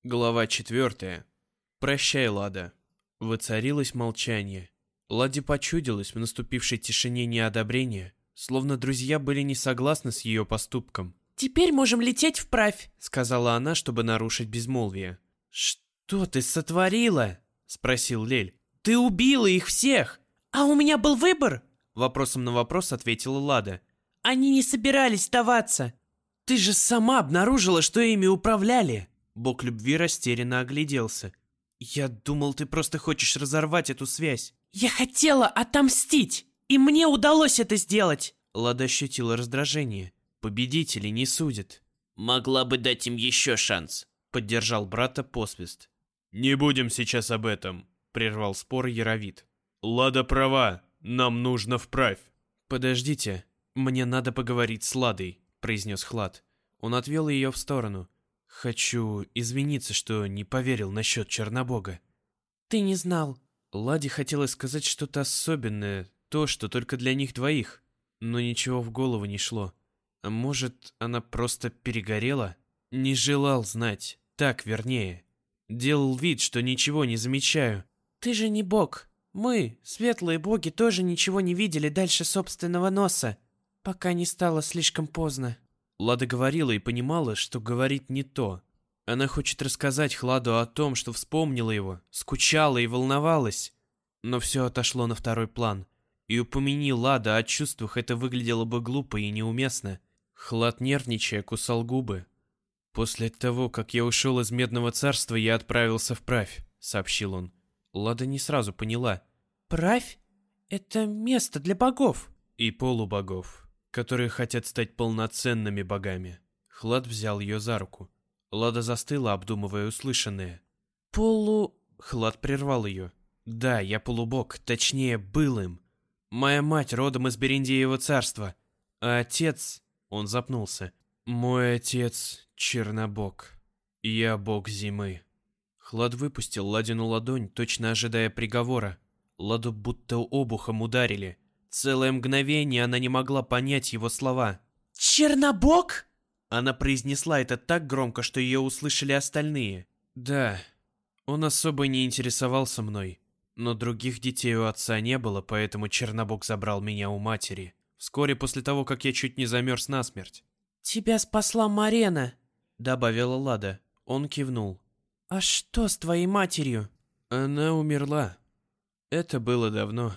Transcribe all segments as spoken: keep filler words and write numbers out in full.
Глава четвертая. Прощай, Лада. Воцарилось молчание. Ладе почудилось в наступившей тишине неодобрения, словно друзья были не согласны с ее поступком. «Теперь можем лететь вправь», — сказала она, чтобы нарушить безмолвие. «Что ты сотворила?» — спросил Лель. «Ты убила их всех!» «А у меня был выбор?» Вопросом на вопрос ответила Лада. «Они не собирались сдаваться». «Ты же сама обнаружила, что ими управляли!» Бог любви растерянно огляделся. «Я думал, ты просто хочешь разорвать эту связь». «Я хотела отомстить, и мне удалось это сделать!» Лада ощутила раздражение. «Победители не судят». «Могла бы дать им еще шанс», — поддержал брата Посвист. «Не будем сейчас об этом», — прервал спор Яровит. «Лада права, нам нужно вправь». «Подождите, мне надо поговорить с Ладой», — произнес Хлад. Он отвел ее в сторону. «Хочу извиниться, что не поверил насчет Чернобога». «Ты не знал». Ладе хотелось сказать что-то особенное, то, что только для них двоих, но ничего в голову не шло. А может, она просто перегорела? Не желал знать, так вернее. Делал вид, что ничего не замечаю. «Ты же не бог. Мы, светлые боги, тоже ничего не видели дальше собственного носа, пока не стало слишком поздно». Лада говорила и понимала, что говорит не то. Она хочет рассказать Хладу о том, что вспомнила его, скучала и волновалась. Но все отошло на второй план. И упомяни Лада о чувствах, это выглядело бы глупо и неуместно. Хлад, нервничая, кусал губы. «После того, как я ушел из Медного Царства, я отправился вправь», — сообщил он. Лада не сразу поняла. «Правь? Это место для богов». «И полубогов, которые хотят стать полноценными богами». Хлад взял ее за руку. Лада застыла, обдумывая услышанное. «Полу...» Хлад прервал ее. «Да, я полубог, точнее, был им. Моя мать родом из Берендеева царства, а отец...» Он запнулся. «Мой отец — Чернобог. Я бог зимы». Хлад выпустил Ладину ладонь, точно ожидая приговора. Ладу будто обухом ударили. Целое мгновение она не могла понять его слова. «Чернобог?» Она произнесла это так громко, что ее услышали остальные. «Да, он особо не интересовался мной, но других детей у отца не было, поэтому Чернобог забрал меня у матери. Вскоре после того, как я чуть не замерз насмерть». «Тебя спасла Марена», — добавила Лада. Он кивнул. «А что с твоей матерью?» «Она умерла. Это было давно.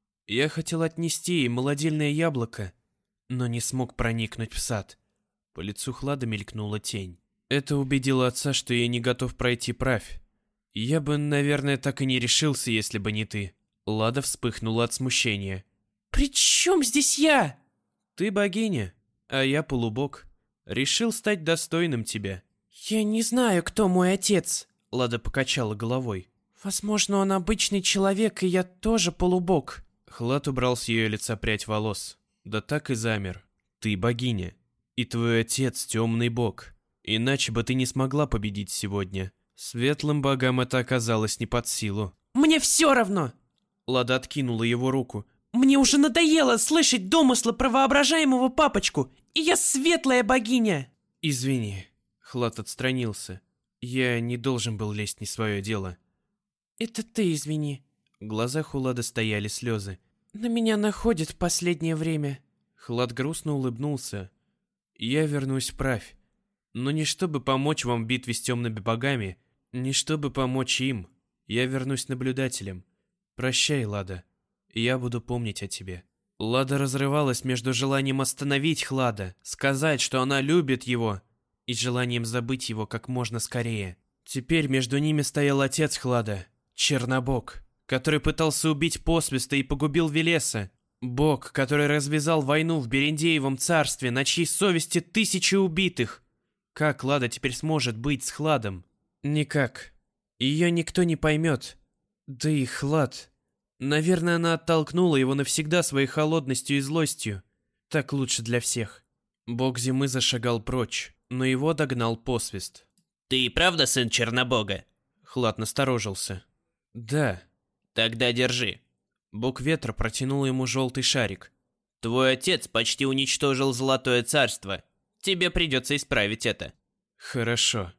Я хотел отнести ей молодильное яблоко, но не смог проникнуть в сад». По лицу Хлада мелькнула тень. Это убедило отца, что я не готов пройти правь. Я бы, наверное, так и не решился, если бы не ты. Лада вспыхнула от смущения. «При чем здесь я?» «Ты богиня, а я полубог. Решил стать достойным тебя». «Я не знаю, кто мой отец», — Лада покачала головой. «Возможно, он обычный человек, и я тоже полубог». Хлад убрал с ее лица прядь волос. Да так и замер. «Ты богиня, и твой отец темный бог. Иначе бы ты не смогла победить сегодня. Светлым богам это оказалось не под силу». «Мне все равно!» Лада откинула его руку. «Мне уже надоело слышать домыслы про воображаемого папочку, и я светлая богиня!» «Извини», — Хлад отстранился. «Я не должен был лезть не в свое дело». «Это ты извини». В глазах у Лады стояли слезы. «На меня находит в последнее время». Хлад грустно улыбнулся. «Я вернусь вправь. Но не чтобы помочь вам в битве с темными богами, не чтобы помочь им. Я вернусь наблюдателем. Прощай, Лада. Я буду помнить о тебе». Лада разрывалась между желанием остановить Хлада, сказать, что она любит его, и желанием забыть его как можно скорее. Теперь между ними стоял отец Хлада, Чернобог, который пытался убить Посвиста и погубил Велеса. Бог, который развязал войну в Берендеевом царстве, на чьей совести тысячи убитых. Как Лада теперь сможет быть с Хладом? Никак. Ее никто не поймет. Да и Хлад... Наверное, она оттолкнула его навсегда своей холодностью и злостью. Так лучше для всех. Бог зимы зашагал прочь, но его догнал Посвист. «Ты и правда сын Чернобога?» Хлад насторожился. «Да». «Тогда держи». Бог ветра протянул ему желтый шарик. «Твой отец почти уничтожил Золотое Царство. Тебе придется исправить это». «Хорошо».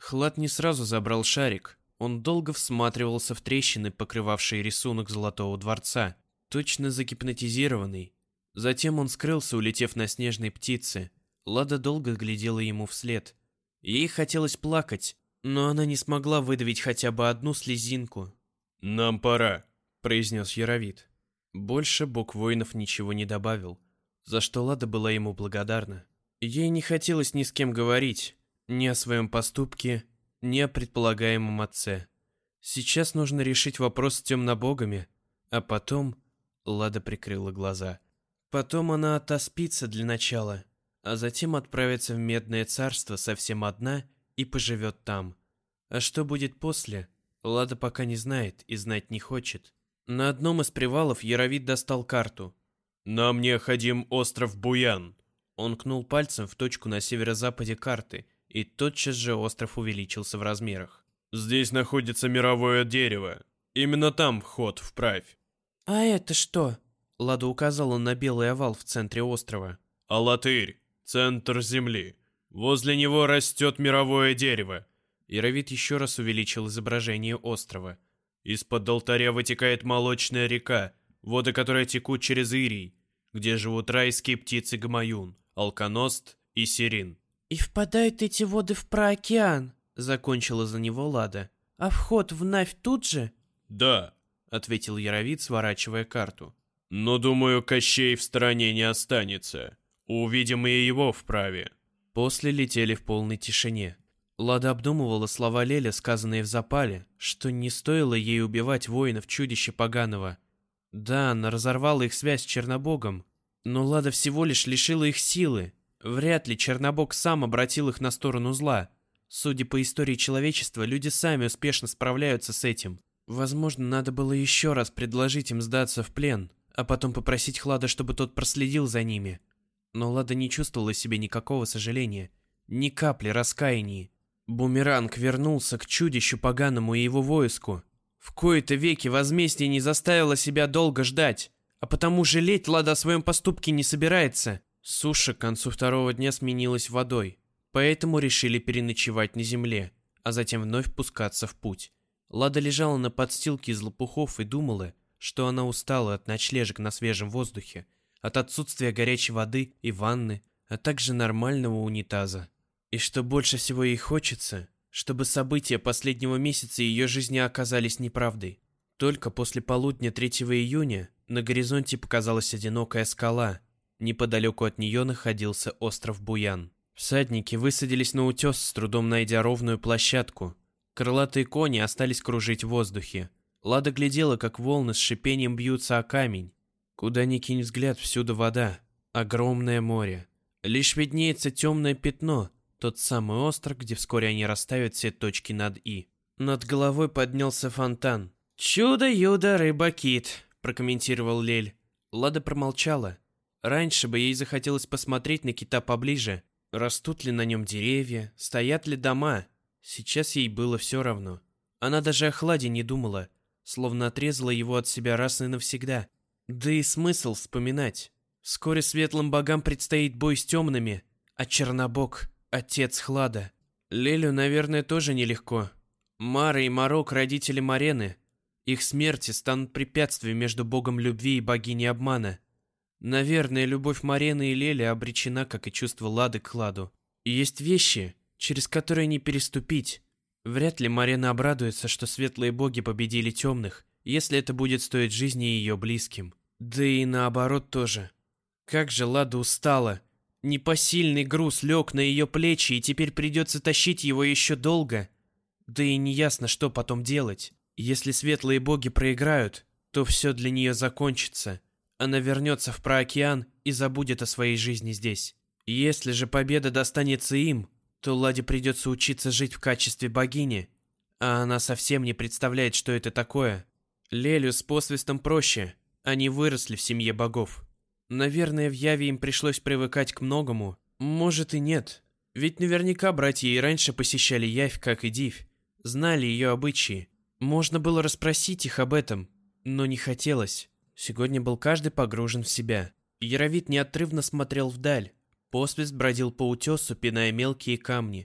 Хлад не сразу забрал шарик. Он долго всматривался в трещины, покрывавшие рисунок Золотого дворца, точно загипнотизированный. Затем он скрылся, улетев на снежной птице. Лада долго глядела ему вслед. Ей хотелось плакать, но она не смогла выдавить хотя бы одну слезинку. «Нам пора», — произнес Яровит. Больше бог воинов ничего не добавил, за что Лада была ему благодарна. Ей не хотелось ни с кем говорить, ни о своем поступке, ни о предполагаемом отце. Сейчас нужно решить вопрос с темнобогами, а потом... Лада прикрыла глаза. Потом она отоспится для начала, а затем отправится в Медное царство совсем одна и поживет там. А что будет после, Лада пока не знает и знать не хочет. На одном из привалов Яровит достал карту. «Нам необходим остров Буян». Он кнул пальцем в точку на северо-западе карты, и тотчас же остров увеличился в размерах. «Здесь находится мировое дерево. Именно там вход вправь». «А это что?» Лада указала на белый овал в центре острова. «Алатырь, центр земли. Возле него растет мировое дерево». Яровит еще раз увеличил изображение острова. «Из-под алтаря вытекает молочная река, воды которой текут через Ирий, где живут райские птицы Гамаюн, Алконост и Сирин». «И впадают эти воды в праокеан», — закончила за него Лада. «А вход в Навь тут же?» «Да», — ответил Яровит, сворачивая карту. «Но, думаю, Кощей в стороне не останется. Увидим и его вправе». После летели в полной тишине. Лада обдумывала слова Леля, сказанные в запале, что не стоило ей убивать воинов чудища поганого. Да, она разорвала их связь с Чернобогом, но Лада всего лишь лишила их силы. Вряд ли Чернобог сам обратил их на сторону зла. Судя по истории человечества, люди сами успешно справляются с этим. Возможно, надо было еще раз предложить им сдаться в плен, а потом попросить Хлада, чтобы тот проследил за ними. Но Лада не чувствовала в себе никакого сожаления, ни капли раскаяния. Бумеранг вернулся к чудищу поганому и его войску. В кои-то веки возмездие не заставило себя долго ждать, а потому жалеть Лада о своем поступке не собирается. Суша к концу второго дня сменилась водой, поэтому решили переночевать на земле, а затем вновь пускаться в путь. Лада лежала на подстилке из лопухов и думала, что она устала от ночлежек на свежем воздухе, от отсутствия горячей воды и ванны, а также нормального унитаза. И что больше всего ей хочется, чтобы события последнего месяца ее жизни оказались неправдой. Только после полудня третьего июня на горизонте показалась одинокая скала. Неподалеку от нее находился остров Буян. Всадники высадились на утес, с трудом найдя ровную площадку. Крылатые кони остались кружить в воздухе. Лада глядела, как волны с шипением бьются о камень. Куда ни кинь взгляд, всюду вода. Огромное море. Лишь виднеется темное пятно, тот самый остров, где вскоре они расставят все точки над «и». Над головой поднялся фонтан. «Чудо-юдо, рыба-кит», — прокомментировал Лель. Лада промолчала. Раньше бы ей захотелось посмотреть на кита поближе. Растут ли на нем деревья, стоят ли дома. Сейчас ей было все равно. Она даже о Хладе не думала, словно отрезала его от себя раз и навсегда. Да и смысл вспоминать. Вскоре светлым богам предстоит бой с темными, а Чернобог — отец Хлада. Лелю, наверное, тоже нелегко. Мара и Марок — родители Марены. Их смерти станут препятствием между богом любви и богиней обмана. Наверное, любовь Марены и Леля обречена, как и чувство Лады к Хладу. И есть вещи, через которые не переступить. Вряд ли Марена обрадуется, что светлые боги победили темных, если это будет стоить жизни ее близким. Да и наоборот тоже. Как же Лада устала. Непосильный груз лег на ее плечи, и теперь придется тащить его еще долго. Да и неясно, что потом делать. Если светлые боги проиграют, то все для нее закончится. Она вернется в праокеан и забудет о своей жизни здесь. Если же победа достанется им, то Ладе придется учиться жить в качестве богини, а она совсем не представляет, что это такое. Лелю с посвистом проще, они выросли в семье богов. Наверное, в Яве им пришлось привыкать к многому, может и нет. Ведь наверняка братья и раньше посещали Явь, как и Дивь, знали ее обычаи. Можно было расспросить их об этом, но не хотелось. Сегодня был каждый погружен в себя. Яровит неотрывно смотрел вдаль. Посвист бродил по утесу, пиная мелкие камни.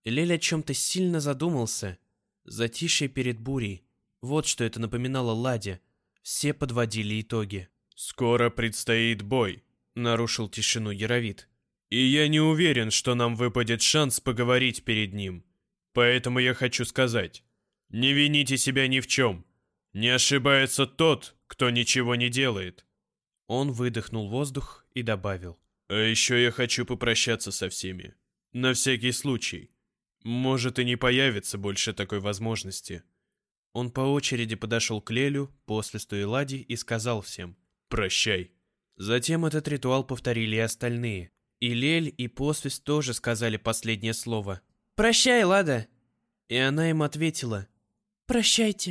Лель о чем-то сильно задумался. Затишье перед бурей. Вот что это напоминало Ладе. Все подводили итоги. «Скоро предстоит бой», — нарушил тишину Яровит. «И я не уверен, что нам выпадет шанс поговорить перед ним. Поэтому я хочу сказать, не вините себя ни в чем. Не ошибается тот, кто ничего не делает». Он выдохнул воздух и добавил. «А еще я хочу попрощаться со всеми. На всякий случай. Может, и не появится больше такой возможности». Он по очереди подошел к Лелю, Посвисту и Ладе и сказал всем «Прощай». Затем этот ритуал повторили и остальные. И Лель, и Посвист тоже сказали последнее слово. «Прощай, Лада!» И она им ответила «Прощайте».